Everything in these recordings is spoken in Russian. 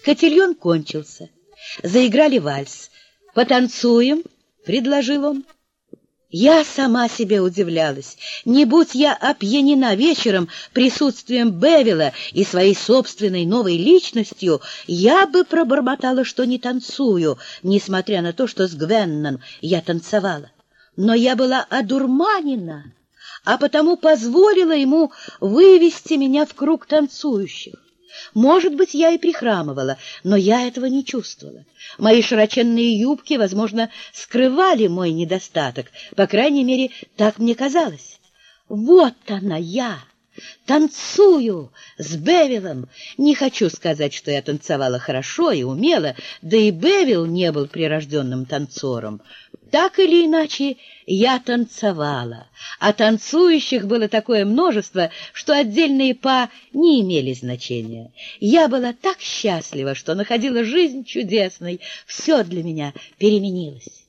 Котильон кончился. Заиграли вальс. «Потанцуем?» — предложил он. Я сама себе удивлялась. Не будь я опьянена вечером присутствием Бевилла и своей собственной новой личностью, я бы пробормотала, что не танцую, несмотря на то, что с Гвеннон я танцевала. Но я была одурманена, а потому позволила ему вывести меня в круг танцующих. Может быть, я и прихрамывала, но я этого не чувствовала. Мои широченные юбки, возможно, скрывали мой недостаток, по крайней мере, так мне казалось. Вот она я, танцую с Бевиллом. Не хочу сказать, что я танцевала хорошо и умело, да и Бевилл не был прирожденным танцором. Так или иначе, я танцевала, а танцующих было такое множество, что отдельные па не имели значения. Я была так счастлива, что находила жизнь чудесной, все для меня переменилось.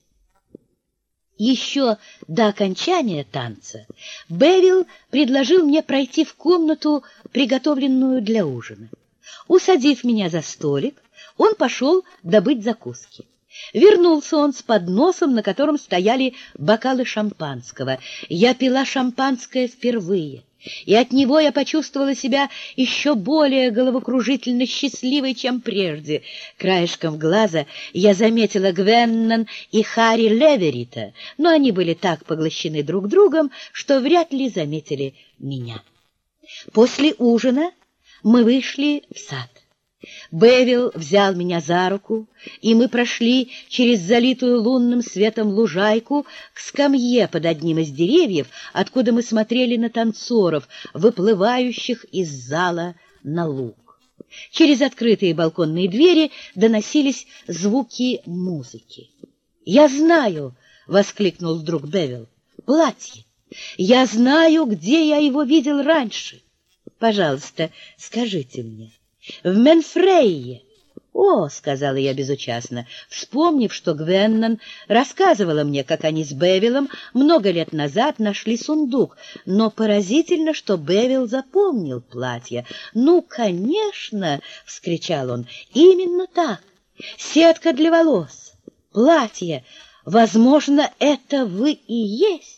Еще до окончания танца Бевилл предложил мне пройти в комнату, приготовленную для ужина. Усадив меня за столик, он пошел добыть закуски. Вернулся он с подносом, на котором стояли бокалы шампанского. Я пила шампанское впервые, и от него я почувствовала себя еще более головокружительно счастливой, чем прежде. Краешком глаза я заметила Гвеннон и Харри Леверита, но они были так поглощены друг другом, что вряд ли заметили меня. После ужина мы вышли в сад. Бевилл взял меня за руку, и мы прошли через залитую лунным светом лужайку к скамье под одним из деревьев, откуда мы смотрели на танцоров, выплывающих из зала на луг. Через открытые балконные двери доносились звуки музыки. «Я знаю!» — воскликнул вдруг Бевилл. «Платье! Я знаю, где я его видел раньше. Пожалуйста, скажите мне». «В Менфрейе». «О», — сказала я безучастно, вспомнив, что Гвеннон рассказывала мне, как они с Бевиллом много лет назад нашли сундук, но поразительно, что Бевилл запомнил платье. «Ну, конечно», — вскричал он, — «именно так. Сетка для волос, платье. Возможно, это вы и есть.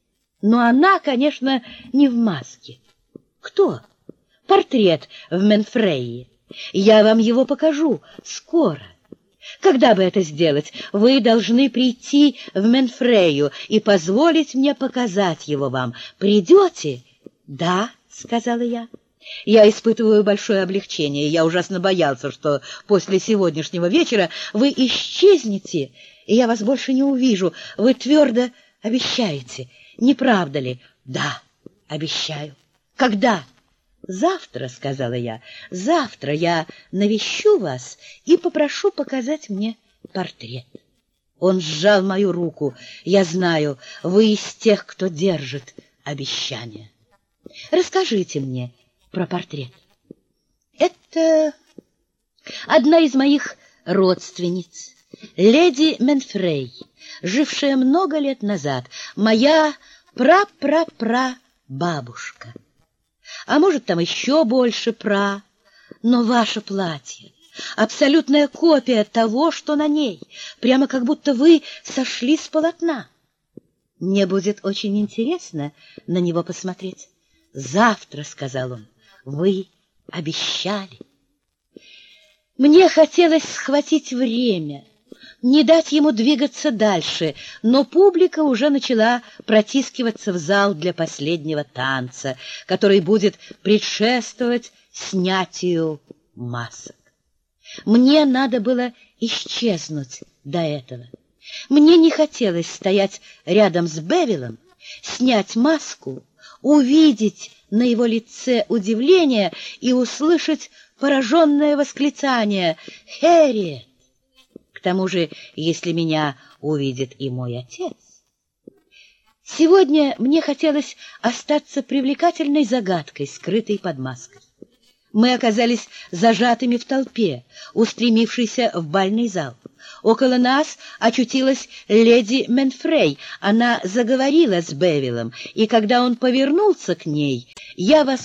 Но она, конечно, не в маске». «Кто?» «Портрет в Менфрейе. Я вам его покажу скоро. Когда бы это сделать? Вы должны прийти в Менфрею и позволить мне показать его вам. Придете?» «Да», — сказала я. «Я испытываю большое облегчение. Я ужасно боялся, что после сегодняшнего вечера вы исчезнете, и я вас больше не увижу. Вы твердо обещаете, не правда ли?» «Да, обещаю». «Когда?» «Завтра», — сказала я, — «завтра я навещу вас и попрошу показать мне портрет». Он сжал мою руку. «Я знаю, вы из тех, кто держит обещания. Расскажите мне про портрет». «Это одна из моих родственниц, леди Менфрей, жившая много лет назад, моя пра-пра-пра-бабушка. А может, там еще больше но ваше платье — абсолютная копия того, что на ней, прямо как будто вы сошли с полотна. Мне будет очень интересно на него посмотреть. Завтра, — сказал он, — вы обещали». Мне хотелось схватить время, не дать ему двигаться дальше, но публика уже начала протискиваться в зал для последнего танца, который будет предшествовать снятию масок. Мне надо было исчезнуть до этого. Мне не хотелось стоять рядом с Бевиллом, снять маску, увидеть на его лице удивление и услышать пораженное восклицание «Хэрриет!». К тому же, если меня увидит и мой отец. Сегодня мне хотелось остаться привлекательной загадкой, скрытой под маской. Мы оказались зажатыми в толпе, устремившейся в бальный зал. Около нас очутилась леди Менфрей. Она заговорила с Бевиллом, и когда он повернулся к ней, я